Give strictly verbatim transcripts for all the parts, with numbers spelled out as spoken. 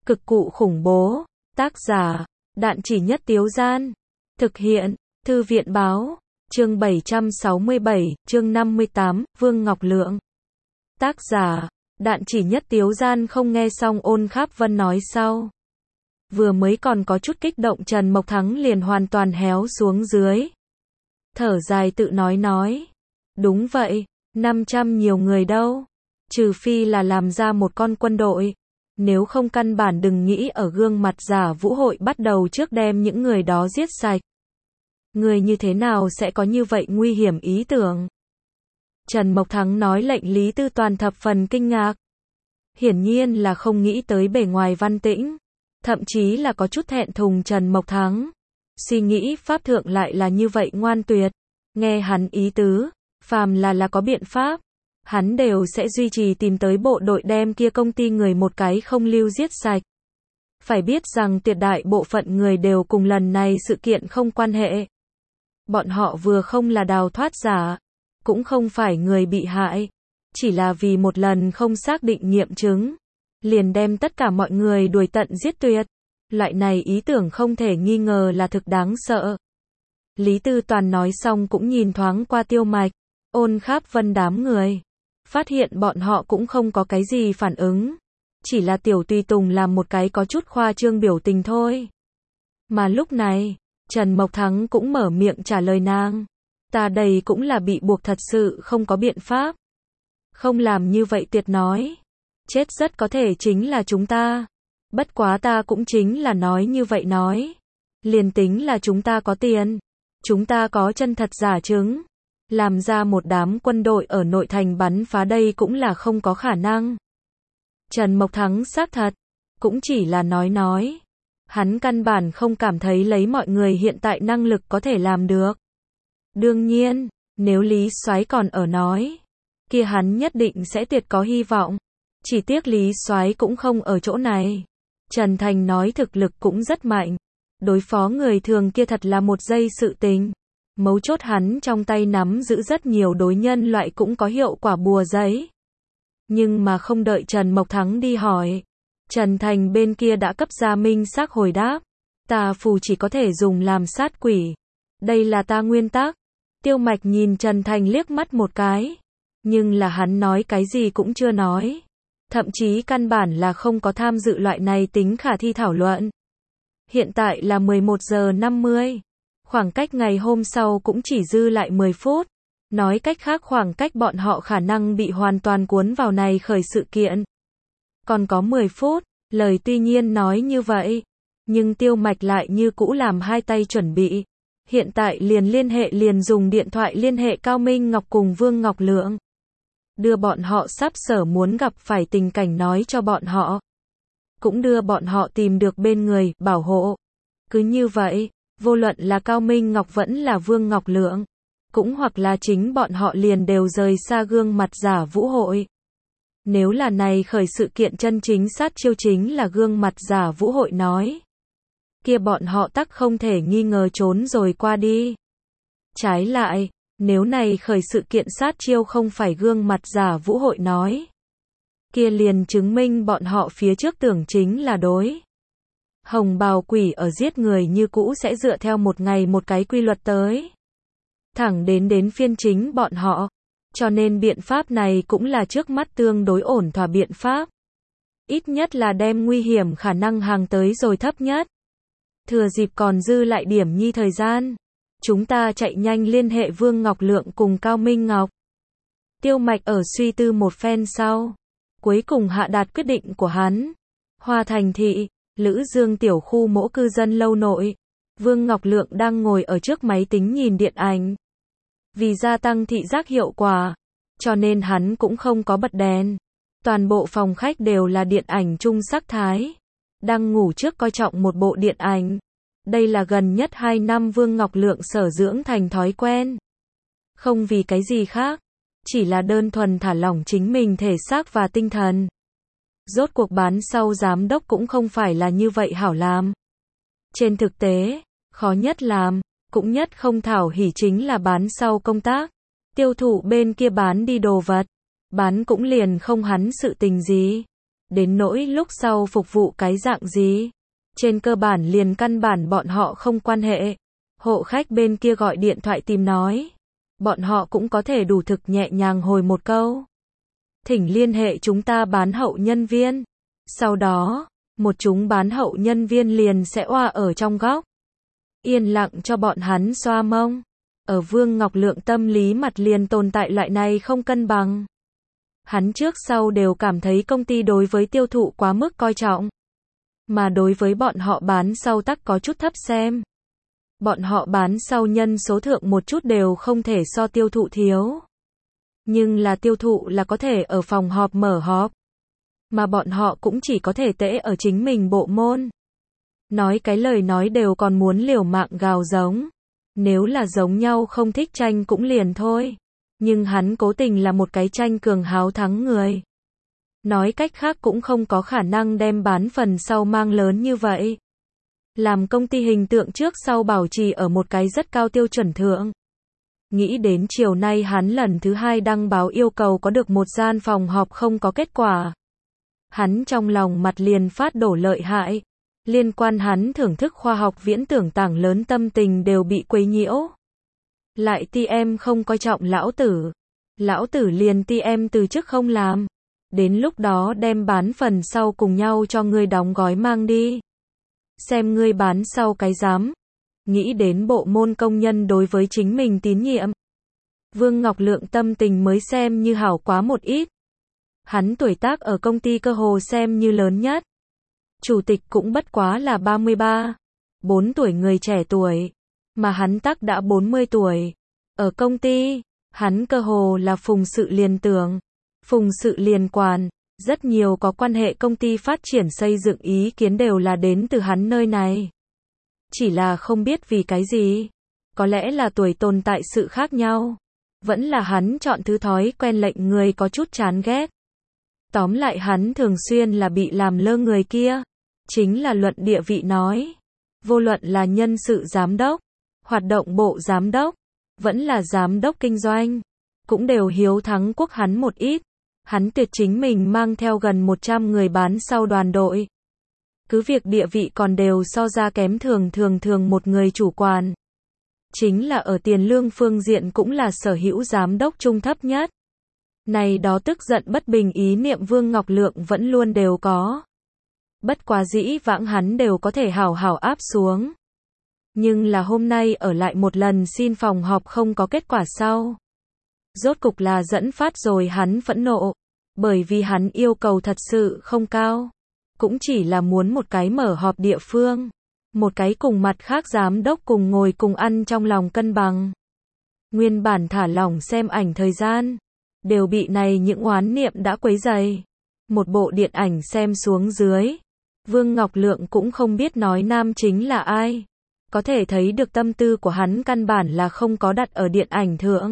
Cực cụ khủng bố. Tác giả, Đạn Chỉ Nhất Tiếu Gian. Thực hiện, Thư viện Báo. Chương bảy trăm sáu mươi bảy, chương năm mươi tám, Vương Ngọc Lượng. Tác giả, Đạn Chỉ Nhất Tiếu Gian. Không nghe xong Ôn Kháp Vân nói sau. Vừa mới còn có chút kích động Trần Mộc Thắng liền hoàn toàn héo xuống dưới. Thở dài tự nói nói. Đúng vậy, năm trăm nhiều người đâu. Trừ phi là làm ra một con quân đội. Nếu không căn bản đừng nghĩ ở gương mặt giả vũ hội bắt đầu trước đem những người đó giết sạch. Người như thế nào sẽ có như vậy nguy hiểm ý tưởng? Trần Mộc Thắng nói lệnh Lý Tư Toàn thập phần kinh ngạc. Hiển nhiên là không nghĩ tới bề ngoài Văn Tĩnh. Thậm chí là có chút thẹn thùng Trần Mộc Thắng. Suy nghĩ Pháp Thượng lại là như vậy ngoan tuyệt. Nghe hắn ý tứ, phàm là là có biện pháp. Hắn đều sẽ duy trì tìm tới bộ đội đem kia công ty người một cái không lưu giết sạch. Phải biết rằng tuyệt đại bộ phận người đều cùng lần này sự kiện không quan hệ. Bọn họ vừa không là đào thoát giả, cũng không phải người bị hại, chỉ là vì một lần không xác định nghiệm chứng, liền đem tất cả mọi người đuổi tận giết tuyệt. Loại này ý tưởng không thể nghi ngờ là thực đáng sợ. Lý Tư Toàn nói xong cũng nhìn thoáng qua Tiêu Mạch, Ôn Kháp Vân đám người. Phát hiện bọn họ cũng không có cái gì phản ứng. Chỉ là Tiểu Tùy Tùng làm một cái có chút khoa trương biểu tình thôi. Mà lúc này, Trần Mộc Thắng cũng mở miệng trả lời nàng. Ta đây cũng là bị buộc thật sự không có biện pháp. Không làm như vậy tuyệt nói. Chết rất có thể chính là chúng ta. Bất quá ta cũng chính là nói như vậy nói. Liền tính là chúng ta có tiền. Chúng ta có chân thật giả chứng. Làm ra một đám quân đội ở nội thành bắn phá đây cũng là không có khả năng. Trần Mộc Thắng xác thật, cũng chỉ là nói nói. Hắn căn bản không cảm thấy lấy mọi người hiện tại năng lực có thể làm được. Đương nhiên, nếu Lý Soái còn ở nói, kia hắn nhất định sẽ tuyệt có hy vọng. Chỉ tiếc Lý Soái cũng không ở chỗ này. Trần Thành nói thực lực cũng rất mạnh. Đối phó người thường kia thật là một giây sự tình. Mấu chốt hắn trong tay nắm giữ rất nhiều đối nhân loại cũng có hiệu quả bùa giấy. Nhưng mà không đợi Trần Mộc Thắng đi hỏi. Trần Thành bên kia đã cấp ra minh xác hồi đáp. Tà phù chỉ có thể dùng làm sát quỷ. Đây là ta nguyên tắc. Tiêu Mạch nhìn Trần Thành liếc mắt một cái. Nhưng là hắn nói cái gì cũng chưa nói. Thậm chí căn bản là không có tham dự loại này tính khả thi thảo luận. Hiện tại là mười một giờ năm mươi. Khoảng cách ngày hôm sau cũng chỉ dư lại mười phút. Nói cách khác khoảng cách bọn họ khả năng bị hoàn toàn cuốn vào này khởi sự kiện. Còn có mười phút, lời tuy nhiên nói như vậy. Nhưng Tiêu Mạch lại như cũ làm hai tay chuẩn bị. Hiện tại liền liên hệ liền dùng điện thoại liên hệ Cao Minh Ngọc cùng Vương Ngọc Lượng. Đưa bọn họ sắp sở muốn gặp phải tình cảnh nói cho bọn họ. Cũng đưa bọn họ tìm được bên người, bảo hộ. Cứ như vậy. Vô luận là Cao Minh Ngọc vẫn là Vương Ngọc Lượng, cũng hoặc là chính bọn họ liền đều rời xa gương mặt giả vũ hội. Nếu là này khởi sự kiện chân chính sát chiêu chính là gương mặt giả vũ hội nói, kia bọn họ tắc không thể nghi ngờ trốn rồi qua đi. Trái lại, nếu này khởi sự kiện sát chiêu không phải gương mặt giả vũ hội nói, kia liền chứng minh bọn họ phía trước tưởng chính là đối. Hồng bào quỷ ở giết người như cũ sẽ dựa theo một ngày một cái quy luật tới. Thẳng đến đến phiên chính bọn họ. Cho nên biện pháp này cũng là trước mắt tương đối ổn thỏa biện pháp. Ít nhất là đem nguy hiểm khả năng hàng tới rồi thấp nhất. Thừa dịp còn dư lại điểm nhi thời gian. Chúng ta chạy nhanh liên hệ Vương Ngọc Lượng cùng Cao Minh Ngọc. Tiêu Mạch ở suy tư một phen sau. Cuối cùng hạ đạt quyết định của hắn. Hoa Thành Thị. Lữ Dương tiểu khu mỗ cư dân lâu nội. Vương Ngọc Lượng đang ngồi ở trước máy tính nhìn điện ảnh. Vì gia tăng thị giác hiệu quả, cho nên hắn cũng không có bật đèn. Toàn bộ phòng khách đều là điện ảnh chung sắc thái. Đang ngủ trước coi trọng một bộ điện ảnh. Đây là gần nhất hai năm Vương Ngọc Lượng sở dưỡng thành thói quen. Không vì cái gì khác, chỉ là đơn thuần thả lỏng chính mình thể xác và tinh thần. Rốt cuộc bán sau giám đốc cũng không phải là như vậy hảo làm. Trên thực tế, khó nhất làm, cũng nhất không thảo hỉ chính là bán sau công tác. Tiêu thụ bên kia bán đi đồ vật, bán cũng liền không hắn sự tình gì. Đến nỗi lúc sau phục vụ cái dạng gì, trên cơ bản liền căn bản bọn họ không quan hệ. Hộ khách bên kia gọi điện thoại tìm nói, bọn họ cũng có thể đủ thực nhẹ nhàng hồi một câu. Thỉnh liên hệ chúng ta bán hậu nhân viên. Sau đó, một chúng bán hậu nhân viên liền sẽ oa ở trong góc. Yên lặng cho bọn hắn xoa mông. Ở Vương Ngọc Lượng tâm lý mặt liền tồn tại loại này không cân bằng. Hắn trước sau đều cảm thấy công ty đối với tiêu thụ quá mức coi trọng. Mà đối với bọn họ bán sau tắc có chút thấp xem. Bọn họ bán sau nhân số thượng một chút đều không thể so tiêu thụ thiếu. Nhưng là tiêu thụ là có thể ở phòng họp mở họp. Mà bọn họ cũng chỉ có thể tễ ở chính mình bộ môn. Nói cái lời nói đều còn muốn liều mạng gào giống. Nếu là giống nhau không thích tranh cũng liền thôi. Nhưng hắn cố tình là một cái tranh cường háo thắng người. Nói cách khác cũng không có khả năng đem bán phần sau mang lớn như vậy. Làm công ty hình tượng trước sau bảo trì ở một cái rất cao tiêu chuẩn thượng. Nghĩ đến chiều nay hắn lần thứ hai đăng báo yêu cầu có được một gian phòng họp không có kết quả. Hắn trong lòng mặt liền phát đổ lợi hại. Liên quan hắn thưởng thức khoa học viễn tưởng tảng lớn tâm tình đều bị quấy nhiễu. Lại ti em không coi trọng lão tử. Lão tử liền ti em từ chức không làm. Đến lúc đó đem bán phần sau cùng nhau cho ngươi đóng gói mang đi. Xem ngươi bán sau cái dám. Nghĩ đến bộ môn công nhân đối với chính mình tín nhiệm. Vương Ngọc Lượng tâm tình mới xem như hảo quá một ít. Hắn tuổi tác ở công ty cơ hồ xem như lớn nhất. Chủ tịch cũng bất quá là ba mươi ba, bốn tuổi người trẻ tuổi. Mà hắn tắc đã bốn mươi tuổi. Ở công ty, hắn cơ hồ là phùng sự liền tưởng. Phùng sự liền quản. Rất nhiều có quan hệ công ty phát triển xây dựng ý kiến đều là đến từ hắn nơi này. Chỉ là không biết vì cái gì. Có lẽ là tuổi tồn tại sự khác nhau. Vẫn là hắn chọn thứ thói quen lệnh người có chút chán ghét. Tóm lại hắn thường xuyên là bị làm lơ người kia. Chính là luận địa vị nói. Vô luận là nhân sự giám đốc, hoạt động bộ giám đốc, vẫn là giám đốc kinh doanh. Cũng đều hiếu thắng quốc hắn một ít. Hắn tuyệt chính mình mang theo gần một trăm người bán sau đoàn đội. Cứ việc địa vị còn đều so ra kém thường thường thường một người chủ quản. Chính là ở tiền lương phương diện cũng là sở hữu giám đốc trung thấp nhất. Này đó tức giận bất bình ý niệm Vương Ngọc Lượng vẫn luôn đều có. Bất quá dĩ vãng hắn đều có thể hảo hảo áp xuống. Nhưng là hôm nay ở lại một lần xin phòng họp không có kết quả sau. Rốt cục là dẫn phát rồi hắn phẫn nộ. Bởi vì hắn yêu cầu thật sự không cao. Cũng chỉ là muốn một cái mở họp địa phương. Một cái cùng mặt khác giám đốc cùng ngồi cùng ăn trong lòng cân bằng. Nguyên bản thả lỏng xem ảnh thời gian. Đều bị này những oán niệm đã quấy dày. Một bộ điện ảnh xem xuống dưới. Vương Ngọc Lượng cũng không biết nói nam chính là ai. Có thể thấy được tâm tư của hắn căn bản là không có đặt ở điện ảnh thượng.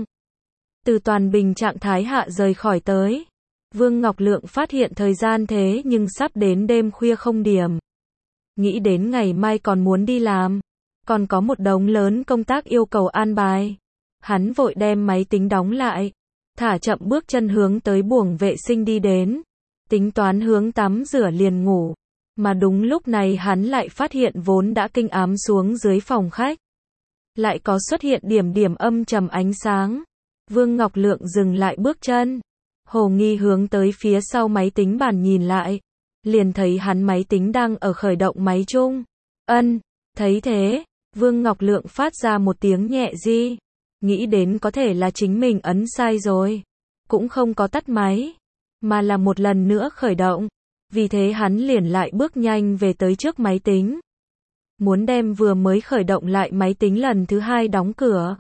Từ toàn bình trạng thái hạ rời khỏi tới. Vương Ngọc Lượng phát hiện thời gian thế nhưng sắp đến đêm khuya không điểm. Nghĩ đến ngày mai còn muốn đi làm. Còn có một đống lớn công tác yêu cầu an bài. Hắn vội đem máy tính đóng lại. Thả chậm bước chân hướng tới buồng vệ sinh đi đến. Tính toán hướng tắm rửa liền ngủ. Mà đúng lúc này hắn lại phát hiện vốn đã kinh ám xuống dưới phòng khách. Lại có xuất hiện điểm điểm âm trầm ánh sáng. Vương Ngọc Lượng dừng lại bước chân. Hồ nghi hướng tới phía sau máy tính bàn nhìn lại. Liền thấy hắn máy tính đang ở khởi động máy chung. Ân, thấy thế, Vương Ngọc Lượng phát ra một tiếng nhẹ di. Nghĩ đến có thể là chính mình ấn sai rồi. Cũng không có tắt máy. Mà là một lần nữa khởi động. Vì thế hắn liền lại bước nhanh về tới trước máy tính. Muốn đem vừa mới khởi động lại máy tính lần thứ hai đóng cửa.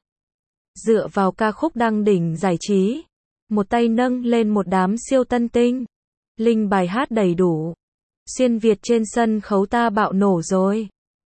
Dựa vào ca khúc đăng đỉnh giải trí. Một tay nâng lên một đám siêu tân tinh. Linh bài hát đầy đủ. Xuyên Việt trên sân khấu ta bạo nổ rồi.